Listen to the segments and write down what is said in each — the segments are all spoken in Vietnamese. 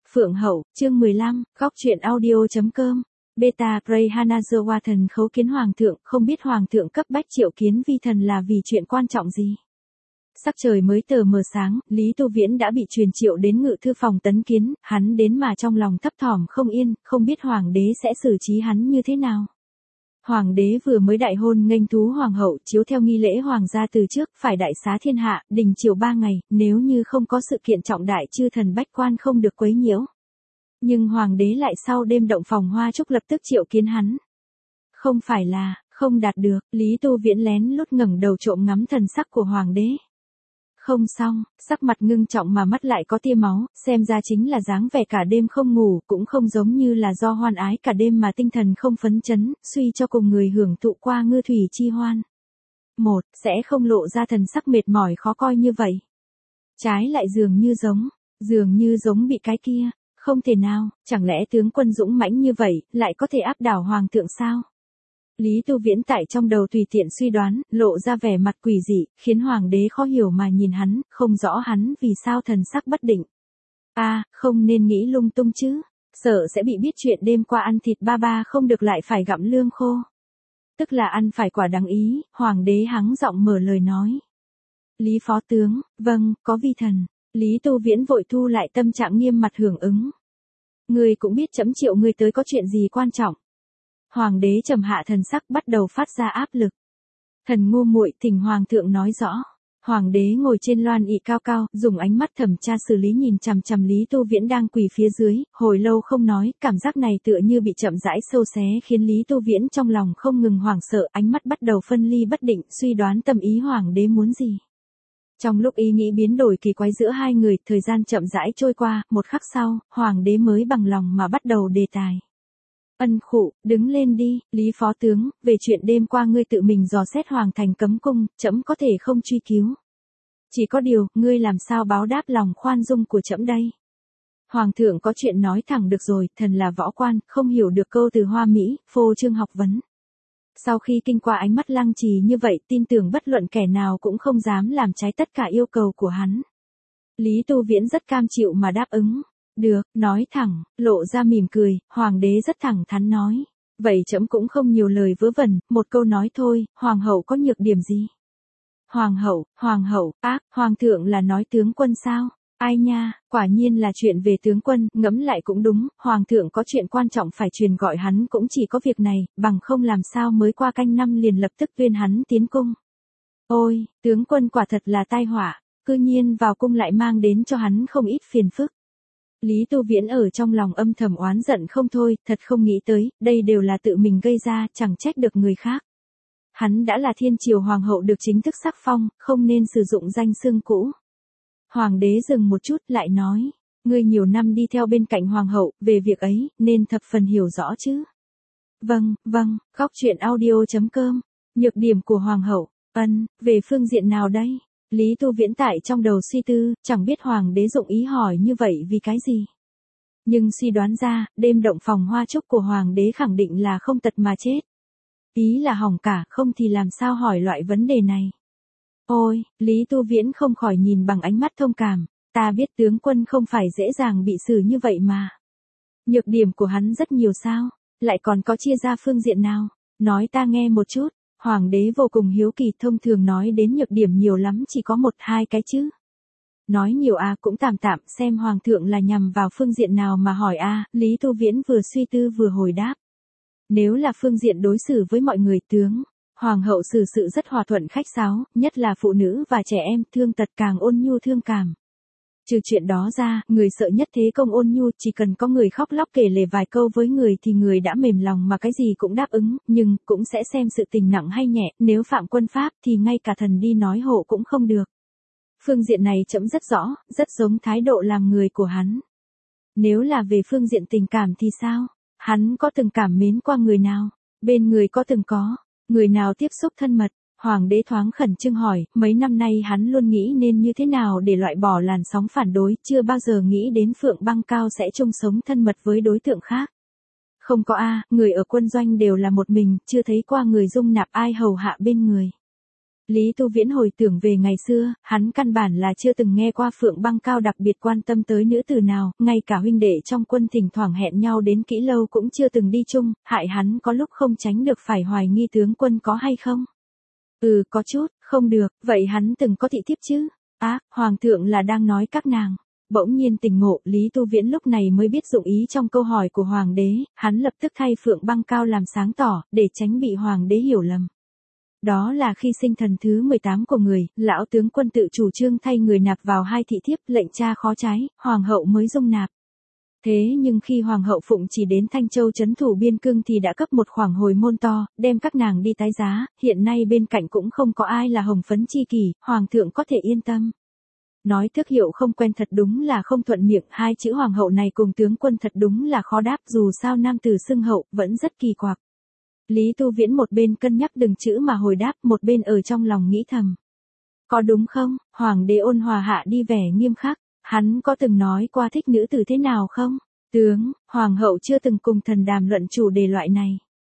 Phượng Hậu, chương 15, góc truyện audio.com. Beta Pray Hanazawa khấu kiến Hoàng thượng, không biết Hoàng thượng cấp bách triệu kiến vi thần là vì chuyện quan trọng gì. Sắc trời mới tờ mờ sáng, Lý Tu Viễn đã bị truyền triệu đến ngự thư phòng tấn kiến, hắn đến mà trong lòng thấp thỏm không yên, không biết Hoàng đế sẽ xử trí hắn như thế nào. Hoàng đế vừa mới đại hôn nghênh thú Hoàng hậu, chiếu theo nghi lễ Hoàng gia từ trước, phải đại xá thiên hạ, đình triều 3 ngày, nếu như không có sự kiện trọng đại chư thần bách quan không được quấy nhiễu. Nhưng Hoàng đế lại sau đêm động phòng hoa chúc lập tức triệu kiến hắn. Không phải là, không đạt được, Lý Tu Viễn lén lút ngẩng đầu trộm ngắm thần sắc của Hoàng đế. Không xong, sắc mặt ngưng trọng mà mắt lại có tia máu, xem ra chính là dáng vẻ cả đêm không ngủ, cũng không giống như là do hoan ái cả đêm mà tinh thần không phấn chấn, suy cho cùng người hưởng thụ qua ngư thủy chi hoan. Sẽ không lộ ra thần sắc mệt mỏi khó coi như vậy. Trái lại dường như giống bị cái kia, không thể nào, chẳng lẽ tướng quân dũng mãnh như vậy, lại có thể áp đảo Hoàng thượng sao? Lý Tu Viễn tại trong đầu tùy tiện suy đoán, lộ ra vẻ mặt quỷ dị, khiến Hoàng đế khó hiểu mà nhìn hắn, không rõ hắn vì sao thần sắc bất định. Không nên nghĩ lung tung chứ, sợ sẽ bị biết chuyện đêm qua ăn thịt ba không được lại phải gặm lương khô. Tức là ăn phải quả đáng ý, Hoàng đế hắng giọng mở lời nói. Lý phó tướng, vâng, có vi thần. Lý Tu Viễn vội thu lại tâm trạng nghiêm mặt hưởng ứng. Ngươi cũng biết trẫm triệu ngươi tới có chuyện gì quan trọng. Hoàng đế trầm hạ thần sắc bắt đầu phát ra áp lực. Thần ngu muội thỉnh Hoàng thượng nói rõ. Hoàng đế ngồi trên loan ỷ cao cao, dùng ánh mắt thẩm tra xử lý nhìn chằm chằm Lý Tu Viễn đang quỳ phía dưới, hồi lâu không nói, cảm giác này tựa như bị chậm rãi sâu xé khiến Lý Tu Viễn trong lòng không ngừng hoảng sợ, ánh mắt bắt đầu phân ly bất định, suy đoán tâm ý Hoàng đế muốn gì. Trong lúc ý nghĩ biến đổi kỳ quái giữa hai người, thời gian chậm rãi trôi qua, một khắc sau, Hoàng đế mới bằng lòng mà bắt đầu đề tài. Đứng lên đi, Lý phó tướng, về chuyện đêm qua ngươi tự mình dò xét Hoàng thành cấm cung, trẫm có thể không truy cứu. Chỉ có điều, ngươi làm sao báo đáp lòng khoan dung của trẫm đây? Hoàng thượng có chuyện nói thẳng được rồi, thần là võ quan, không hiểu được câu từ hoa mỹ, phô trương học vấn. Sau khi kinh qua ánh mắt lăng trì như vậy, tin tưởng bất luận kẻ nào cũng không dám làm trái tất cả yêu cầu của hắn. Lý Tu Viễn rất cam chịu mà đáp ứng. Được, nói thẳng, lộ ra mỉm cười, Hoàng đế rất thẳng thắn nói. Vậy trẫm cũng không nhiều lời vớ vẩn, một câu nói thôi, Hoàng hậu có nhược điểm gì? Hoàng hậu, Hoàng thượng là nói tướng quân sao? Ai nha, quả nhiên là chuyện về tướng quân, ngẫm lại cũng đúng, Hoàng thượng có chuyện quan trọng phải truyền gọi hắn cũng chỉ có việc này, bằng không làm sao mới qua canh năm liền lập tức tuyên hắn tiến cung. Ôi, tướng quân quả thật là tai họa, cư nhiên vào cung lại mang đến cho hắn không ít phiền phức. Lý Tu Viễn ở trong lòng âm thầm oán giận không thôi, thật không nghĩ tới, đây đều là tự mình gây ra, chẳng trách được người khác. Hắn đã là thiên triều hoàng hậu được chính thức sắc phong, không nên sử dụng danh xưng cũ. Hoàng đế dừng một chút lại nói, ngươi nhiều năm đi theo bên cạnh hoàng hậu, về việc ấy, nên thập phần hiểu rõ chứ. Vâng, góc truyện audio.com, nhược điểm của hoàng hậu, về phương diện nào đây? Lý Tu Viễn tại trong đầu suy tư, chẳng biết Hoàng đế dụng ý hỏi như vậy vì cái gì. Nhưng suy đoán ra, đêm động phòng hoa chúc của Hoàng đế khẳng định là không tật mà chết. Ý là hỏng cả, không thì làm sao hỏi loại vấn đề này. Ôi, Lý Tu Viễn không khỏi nhìn bằng ánh mắt thông cảm, ta biết tướng quân không phải dễ dàng bị xử như vậy mà. Nhược điểm của hắn rất nhiều sao, lại còn có chia ra phương diện nào, nói ta nghe một chút. Hoàng đế vô cùng hiếu kỳ, thông thường nói đến nhược điểm nhiều lắm chỉ có 1-2 cái chứ. Nói nhiều cũng tạm xem Hoàng thượng là nhằm vào phương diện nào mà hỏi Lý Tu Viễn vừa suy tư vừa hồi đáp. Nếu là phương diện đối xử với mọi người tướng, Hoàng hậu xử sự rất hòa thuận khách sáo, nhất là phụ nữ và trẻ em, thương tật càng ôn nhu thương cảm. Trừ chuyện đó ra, người sợ nhất thế công ôn nhu, chỉ cần có người khóc lóc kể lể vài câu với người thì người đã mềm lòng mà cái gì cũng đáp ứng, nhưng cũng sẽ xem sự tình nặng hay nhẹ, nếu phạm quân pháp thì ngay cả thần đi nói hộ cũng không được. Phương diện này trẫm rất rõ, rất giống thái độ làm người của hắn. Nếu là về phương diện tình cảm thì sao? Hắn có từng cảm mến qua người nào? Bên người có từng có người nào tiếp xúc thân mật? Hoàng đế thoáng khẩn trương hỏi, mấy năm nay hắn luôn nghĩ nên như thế nào để loại bỏ làn sóng phản đối, chưa bao giờ nghĩ đến Phượng Băng Cao sẽ chung sống thân mật với đối tượng khác. Không có người ở quân doanh đều là một mình, chưa thấy qua người dung nạp ai hầu hạ bên người. Lý Tu Viễn hồi tưởng về ngày xưa, hắn căn bản là chưa từng nghe qua Phượng Băng Cao đặc biệt quan tâm tới nữ tử nào, ngay cả huynh đệ trong quân thỉnh thoảng hẹn nhau đến kỹ lâu cũng chưa từng đi chung, hại hắn có lúc không tránh được phải hoài nghi tướng quân có hay không. Có chút, không được, vậy hắn từng có thị thiếp chứ? Hoàng thượng là đang nói các nàng. Bỗng nhiên tỉnh ngộ, Lý Tu Viễn lúc này mới biết dụng ý trong câu hỏi của hoàng đế, hắn lập tức thay Phượng Băng Cao làm sáng tỏ, để tránh bị hoàng đế hiểu lầm. Đó là khi sinh thần thứ 18 của người, lão tướng quân tự chủ trương thay người nạp vào 2 thị thiếp, lệnh cha khó trái, hoàng hậu mới dung nạp. Thế nhưng khi hoàng hậu phụng chỉ đến Thanh Châu trấn thủ biên cương thì đã cấp một khoản hồi môn to, đem các nàng đi tái giá, hiện nay bên cạnh cũng không có ai là hồng phấn chi kỷ, hoàng thượng có thể yên tâm. Nói tước hiệu không quen thật đúng là không thuận miệng, 2 chữ hoàng hậu này cùng tướng quân thật đúng là khó đáp, dù sao nam tử xưng hậu, vẫn rất kỳ quặc. Lý Tu Viễn một bên cân nhắc từng chữ mà hồi đáp, một bên ở trong lòng nghĩ thầm. Có đúng không? Hoàng đế ôn hòa hạ đi vẻ nghiêm khắc, hắn có từng nói qua thích nữ tử thế nào không? Tướng, hoàng hậu chưa từng cùng thần đàm luận chủ đề loại này.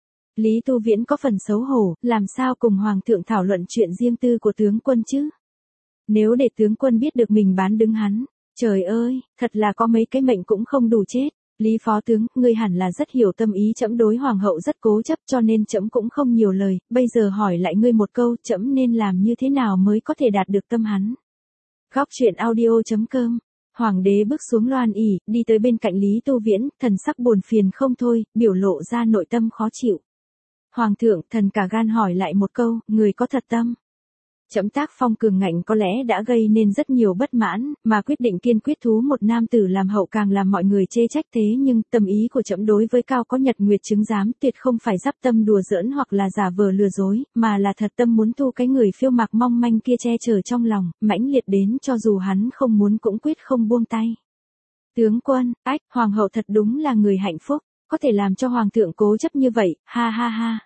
Lý Tu Viễn có phần xấu hổ, làm sao cùng hoàng thượng thảo luận chuyện riêng tư của tướng quân chứ? Nếu để tướng quân biết được mình bán đứng hắn, trời ơi, thật là có mấy cái mệnh cũng không đủ chết. Lý phó tướng, ngươi hẳn là rất hiểu tâm ý trẫm đối hoàng hậu rất cố chấp cho nên trẫm cũng không nhiều lời, bây giờ hỏi lại ngươi một câu, trẫm nên làm như thế nào mới có thể đạt được tâm hắn. Góc truyện audio.com. Hoàng đế bước xuống loan ỷ, đi tới bên cạnh Lý Tu Viễn, thần sắc buồn phiền không thôi, biểu lộ ra nội tâm khó chịu. Hoàng thượng, thần cả gan hỏi lại một câu, người có thật tâm? Trẫm tác phong cường ngạnh có lẽ đã gây nên rất nhiều bất mãn, mà quyết định kiên quyết thú một nam tử làm hậu càng làm mọi người chê trách, thế nhưng tâm ý của trẫm đối với Cao có nhật nguyệt chứng giám tuyệt không phải dắp tâm đùa giỡn hoặc là giả vờ lừa dối, mà là thật tâm muốn thu cái người phiêu mạc mong manh kia che chở trong lòng, mãnh liệt đến cho dù hắn không muốn cũng quyết không buông tay. Tướng quân, hoàng hậu thật đúng là người hạnh phúc, có thể làm cho hoàng thượng cố chấp như vậy, ha ha ha.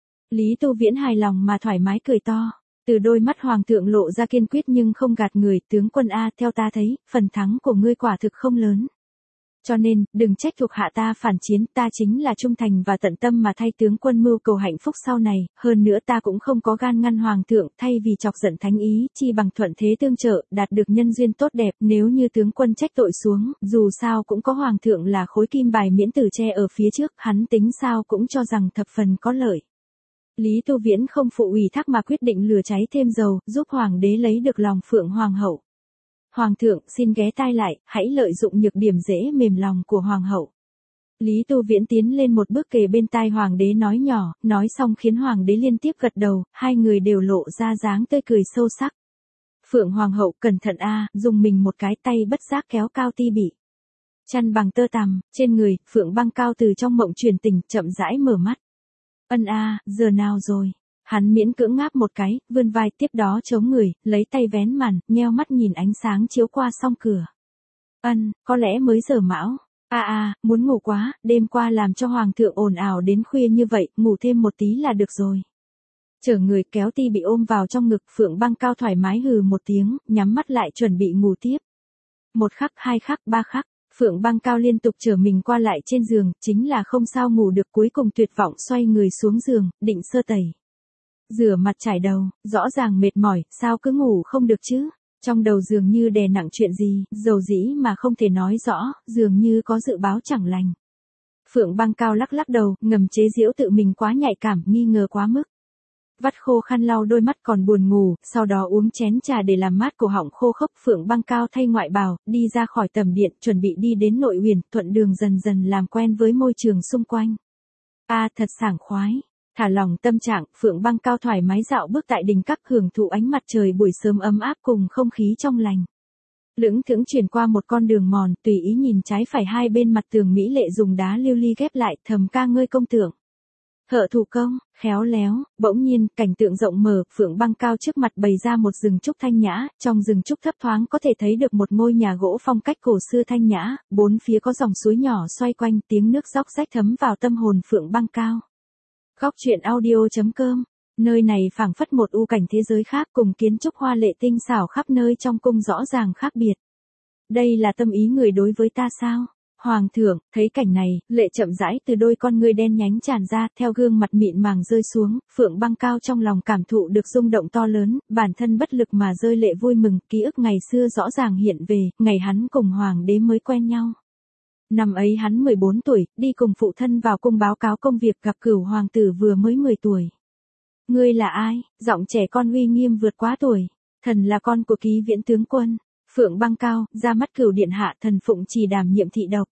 Lý Tu Viễn hài lòng mà thoải mái cười to. Từ đôi mắt hoàng thượng lộ ra kiên quyết nhưng không gạt người, tướng quân theo ta thấy, phần thắng của ngươi quả thực không lớn. Cho nên, đừng trách thuộc hạ ta phản chiến, ta chính là trung thành và tận tâm mà thay tướng quân mưu cầu hạnh phúc sau này, hơn nữa ta cũng không có gan ngăn hoàng thượng, thay vì chọc giận thánh ý, chi bằng thuận thế tương trợ, đạt được nhân duyên tốt đẹp, nếu như tướng quân trách tội xuống, dù sao cũng có hoàng thượng là khối kim bài miễn tử che ở phía trước, hắn tính sao cũng cho rằng thập phần có lợi. Lý Tu Viễn không phụ ủy thác mà quyết định lửa cháy thêm dầu, giúp hoàng đế lấy được lòng Phượng hoàng hậu. Hoàng thượng, xin ghé tai lại, hãy lợi dụng nhược điểm dễ mềm lòng của hoàng hậu. Lý Tu Viễn tiến lên một bước kề bên tai hoàng đế nói nhỏ, nói xong khiến hoàng đế liên tiếp gật đầu, hai người đều lộ ra dáng tươi cười sâu sắc. Phượng hoàng hậu cẩn thận dùng mình một cái tay bất giác kéo Cao Ti bị chăn bằng tơ tằm, trên người, Phượng Băng Cao từ trong mộng truyền tình, chậm rãi mở mắt. Giờ nào rồi? Hắn miễn cưỡng ngáp một cái, vươn vai tiếp đó chống người, lấy tay vén màn, nheo mắt nhìn ánh sáng chiếu qua song cửa. Có lẽ mới giờ mão. Muốn ngủ quá, đêm qua làm cho hoàng thượng ồn ào đến khuya như vậy, ngủ thêm một tí là được rồi. Chở người kéo Ti bị ôm vào trong ngực, Phượng Băng Cao thoải mái hừ một tiếng, nhắm mắt lại chuẩn bị ngủ tiếp. 1 khắc, 2 khắc, 3 khắc. Phượng Băng Cao liên tục chở mình qua lại trên giường, chính là không sao ngủ được, cuối cùng tuyệt vọng xoay người xuống giường, định sơ tẩy. Rửa mặt chải đầu, rõ ràng mệt mỏi, sao cứ ngủ không được chứ? Trong đầu dường như đè nặng chuyện gì, dầu dĩ mà không thể nói rõ, dường như có dự báo chẳng lành. Phượng Băng Cao lắc lắc đầu, ngầm chế giễu tự mình quá nhạy cảm, nghi ngờ quá mức. Vắt khô khăn lau đôi mắt còn buồn ngủ, sau đó uống chén trà để làm mát cổ họng khô khốc. Phượng Băng Cao thay ngoại bào, đi ra khỏi tầm điện, chuẩn bị đi đến nội huyền, thuận đường dần dần làm quen với môi trường xung quanh. Thật sảng khoái. Thả lòng tâm trạng, Phượng Băng Cao thoải mái dạo bước tại đỉnh các, hưởng thụ ánh mặt trời buổi sớm ấm áp cùng không khí trong lành. Lững thững chuyển qua một con đường mòn, tùy ý nhìn trái phải hai bên mặt tường mỹ lệ dùng đá lưu ly ghép lại, thầm ca ngơi công tượng. Thợ thủ công, khéo léo, bỗng nhiên, cảnh tượng rộng mở, Phượng Băng Cao trước mặt bày ra một rừng trúc thanh nhã, trong rừng trúc thấp thoáng có thể thấy được một ngôi nhà gỗ phong cách cổ xưa thanh nhã, bốn phía có dòng suối nhỏ xoay quanh, tiếng nước róc rách thấm vào tâm hồn Phượng Băng Cao. Góc truyện audio.com, nơi này phảng phất một u cảnh thế giới khác cùng kiến trúc hoa lệ tinh xảo khắp nơi trong cung rõ ràng khác biệt. Đây là tâm ý người đối với ta sao? Hoàng thượng, thấy cảnh này, lệ chậm rãi từ đôi con ngươi đen nhánh tràn ra, theo gương mặt mịn màng rơi xuống, Phượng Băng Cao trong lòng cảm thụ được rung động to lớn, bản thân bất lực mà rơi lệ vui mừng, ký ức ngày xưa rõ ràng hiện về, ngày hắn cùng hoàng đế mới quen nhau. Năm ấy hắn 14 tuổi, đi cùng phụ thân vào cung báo cáo công việc gặp Cửu hoàng tử vừa mới 10 tuổi. Ngươi là ai? Giọng trẻ con uy nghiêm vượt quá tuổi. Thần là con của Ký Viễn tướng quân. Phượng Băng Cao, ra mắt Cửu điện hạ, thần phụng chỉ đảm nhiệm thị độc.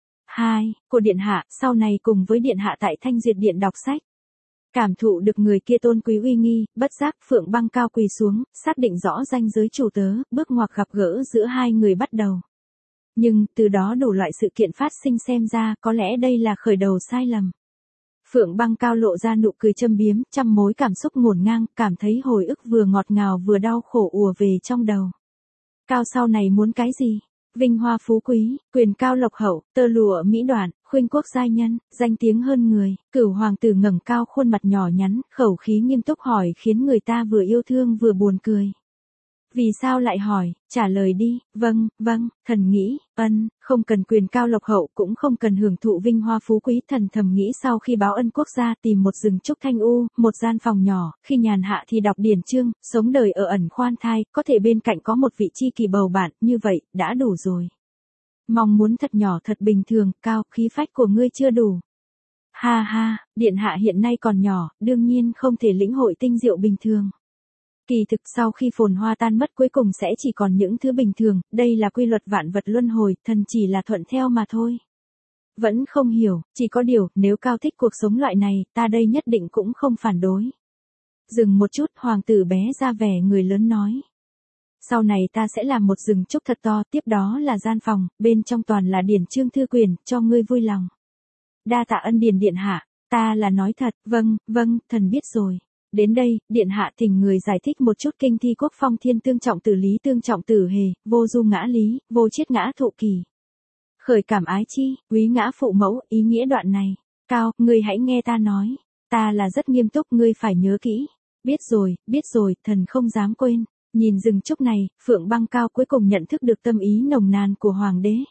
2. Của điện hạ, sau này cùng với điện hạ tại Thanh Duyệt điện đọc sách. Cảm thụ được người kia tôn quý uy nghi, bất giác Phượng Băng Cao quỳ xuống, xác định rõ ranh giới chủ tớ, bước ngoặt gặp gỡ giữa hai người bắt đầu. Nhưng, từ đó đủ loại sự kiện phát sinh xem ra, có lẽ đây là khởi đầu sai lầm. Phượng Băng Cao lộ ra nụ cười châm biếm, trăm mối cảm xúc ngổn ngang, cảm thấy hồi ức vừa ngọt ngào vừa đau khổ ùa về trong đầu. Cao sau này muốn cái gì? Vinh hoa phú quý, quyền cao lộc hậu, tơ lụa mỹ đoạn, khuynh quốc giai nhân, danh tiếng hơn người. Cửu hoàng tử ngẩng cao khuôn mặt nhỏ nhắn, khẩu khí nghiêm túc hỏi khiến người ta vừa yêu thương vừa buồn cười. Vì sao lại hỏi, trả lời đi, vâng, thần nghĩ, không cần quyền cao lộc hậu cũng không cần hưởng thụ vinh hoa phú quý, thần thầm nghĩ sau khi báo ân quốc gia tìm một rừng trúc thanh u, một gian phòng nhỏ, khi nhàn hạ thì đọc điển chương, sống đời ở ẩn khoan thai, có thể bên cạnh có một vị tri kỷ bầu bạn, như vậy, đã đủ rồi. Mong muốn thật nhỏ thật bình thường, Cao, khí phách của ngươi chưa đủ. Ha ha, điện hạ hiện nay còn nhỏ, đương nhiên không thể lĩnh hội tinh diệu bình thường. Kỳ thực sau khi phồn hoa tan mất cuối cùng sẽ chỉ còn những thứ bình thường, đây là quy luật vạn vật luân hồi, thần chỉ là thuận theo mà thôi. Vẫn không hiểu, chỉ có điều, nếu Cao thích cuộc sống loại này, ta đây nhất định cũng không phản đối. Dừng một chút, hoàng tử bé ra vẻ người lớn nói. Sau này ta sẽ làm một rừng trúc thật to, tiếp đó là gian phòng, bên trong toàn là điển chương thư quyền, cho ngươi vui lòng. Đa tạ ân điển điện hạ, ta là nói thật, vâng, thần biết rồi. Đến đây, điện hạ thỉnh người giải thích một chút kinh thi quốc phong thiên tương trọng tử lý tương trọng tử hề, vô du ngã lý, vô chiết ngã thụ kỳ. Khởi cảm ái chi, quý ngã phụ mẫu, ý nghĩa đoạn này. Cao, ngươi hãy nghe ta nói. Ta là rất nghiêm túc, ngươi phải nhớ kỹ. Biết rồi, thần không dám quên. Nhìn rừng trúc này, Phượng Băng Cao cuối cùng nhận thức được tâm ý nồng nàn của hoàng đế.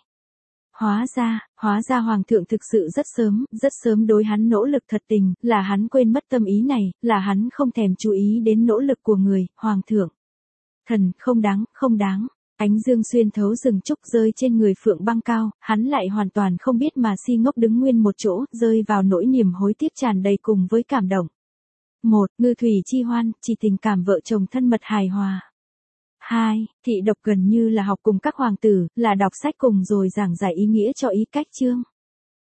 Hóa ra hoàng thượng thực sự rất sớm đối hắn nỗ lực thật tình, là hắn quên mất tâm ý này, là hắn không thèm chú ý đến nỗ lực của người, hoàng thượng. Thần, không đáng. Ánh dương xuyên thấu rừng trúc rơi trên người Phượng Băng Cao, hắn lại hoàn toàn không biết mà si ngốc đứng nguyên một chỗ, rơi vào nỗi niềm hối tiếc tràn đầy cùng với cảm động. 1. Ngư thủy chi hoan, chỉ tình cảm vợ chồng thân mật hài hòa. 2. Thị độc gần như là học cùng các hoàng tử, là đọc sách cùng rồi giảng giải ý nghĩa cho ý cách chương.